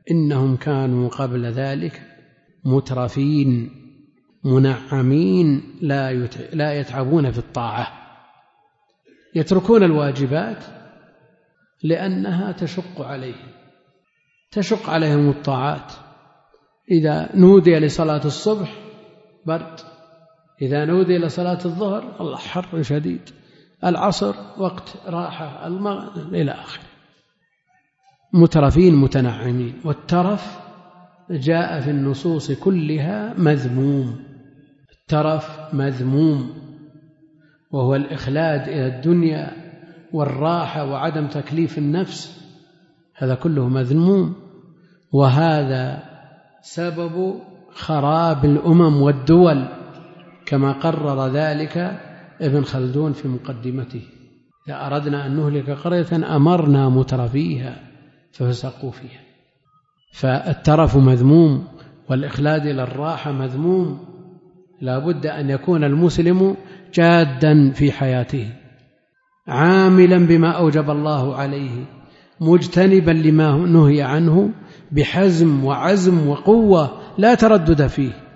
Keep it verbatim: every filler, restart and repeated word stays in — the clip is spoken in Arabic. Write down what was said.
إنهم كانوا قبل ذلك مترفين منعمين لا يتعبون في الطاعة، يتركون الواجبات لأنها تشق عليهم تشق عليهم الطاعات. إذا نودي لصلاة الصبح برد، إذا نودي لصلاة الظهر الله حر شديد، العصر وقت راحة، المغرب إلى آخره. مترفين متنعمين. والترف جاء في النصوص كلها مذموم، الترف مذموم، وهو الإخلاد إلى الدنيا والراحة وعدم تكليف النفس، هذا كله مذموم، وهذا سبب خراب الأمم والدول كما قرر ذلك ابن خلدون في مقدمته: إذا أردنا أن نهلك قرية أمرنا مترفيها ففسقوا فيها. فالترف مذموم والإخلاد إلى الراحة مذموم. لا بد أن يكون المسلم جادا في حياته، عاملا بما أوجب الله عليه، مجتنبا لما نهي عنه بحزم وعزم وقوة لا تردد فيه.